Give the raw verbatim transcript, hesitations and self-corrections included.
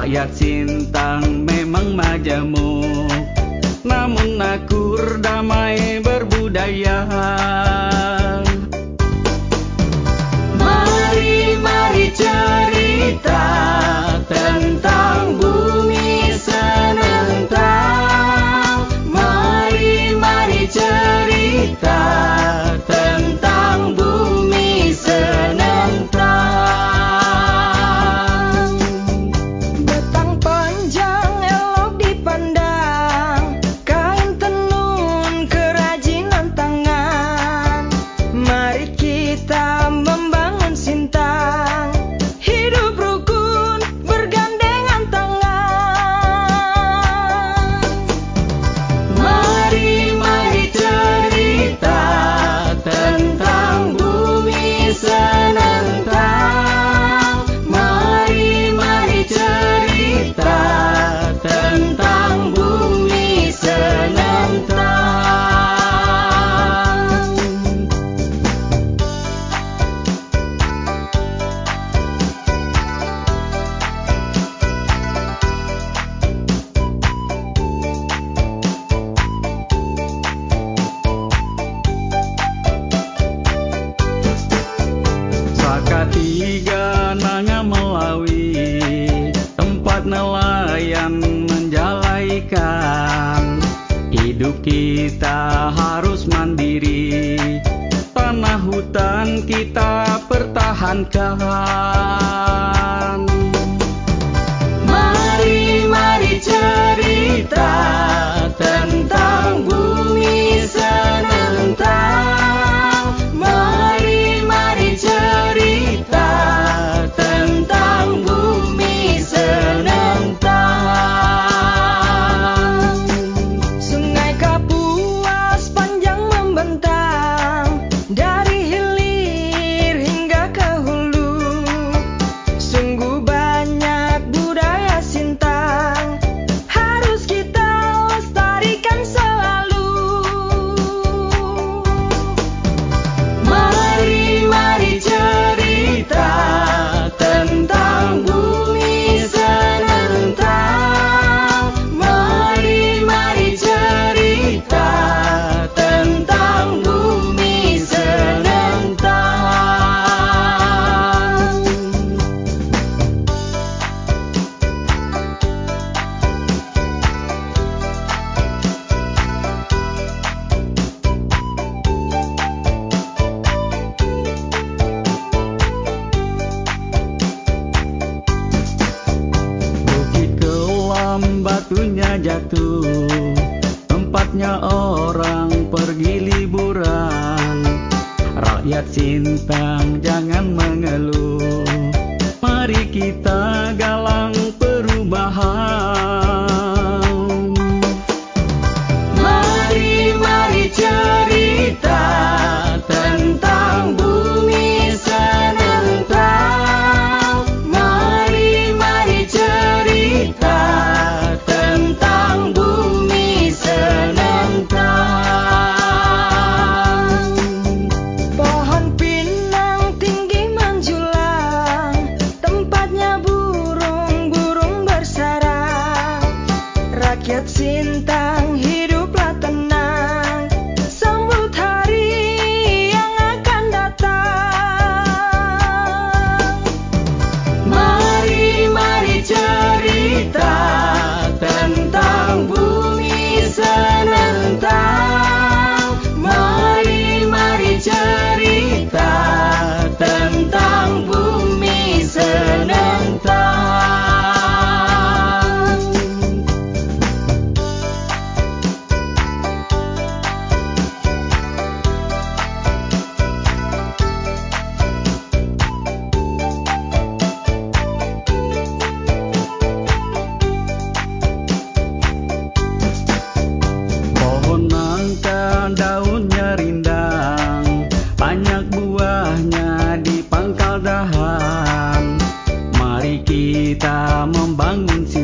Rakyat Sintang memang majemuk, namun akur damai berbudaya. Mari, mari cerita tentang bumi Senentang. Mari, mari cerita tentang bumi Senentang. Batang panjang elok dipandang, kain tenun kerajinan tangan. Mari kita membangun Sintang, hidup rukun bergandengan tangan. Mari, mari cerita tentang bumi Senentang. Mari, mari cerita tentang bumi Senentang. Sakatiga nanga Melawi, tempat nelayan menjala ikan. Hidup kita harus mandiri, tanah hutan kita pertahankan. Mari, mari cerita tentang bumi Senentang. Mari, mari cerita tentang bumi Senentang. Sungai Kapuas panjang membentang, dari hilir hingga ke hulu. Sungguh banyak budaya Sintang, harus kita lestarikan selalu. Mari, mari cerita tentang bumi Senentang. Mari, mari cerita tentang bumi Senentang. Bukit kelam batunya jatuh, tempatnya orang pergi liburan. Rakyat Sintang jangan mengeluh, mari kita galang perubahan. Mari, mari cerita tentang bumi Senentang. Mari, mari cerita tentang bumi Senentang. Pohon pinang tinggi menjulang, tempatnya burung-burung bersarang. Rakyat Sintang hiduplah tenang, sambut hari yang akan datang. Mari, mari cerita tentang bumi Senentang. Mari, mari cerita tentang bumi Senentang. Pohon nangka daunnya rindang, banyak buahnya di pangkal dahan. Mari kita membangun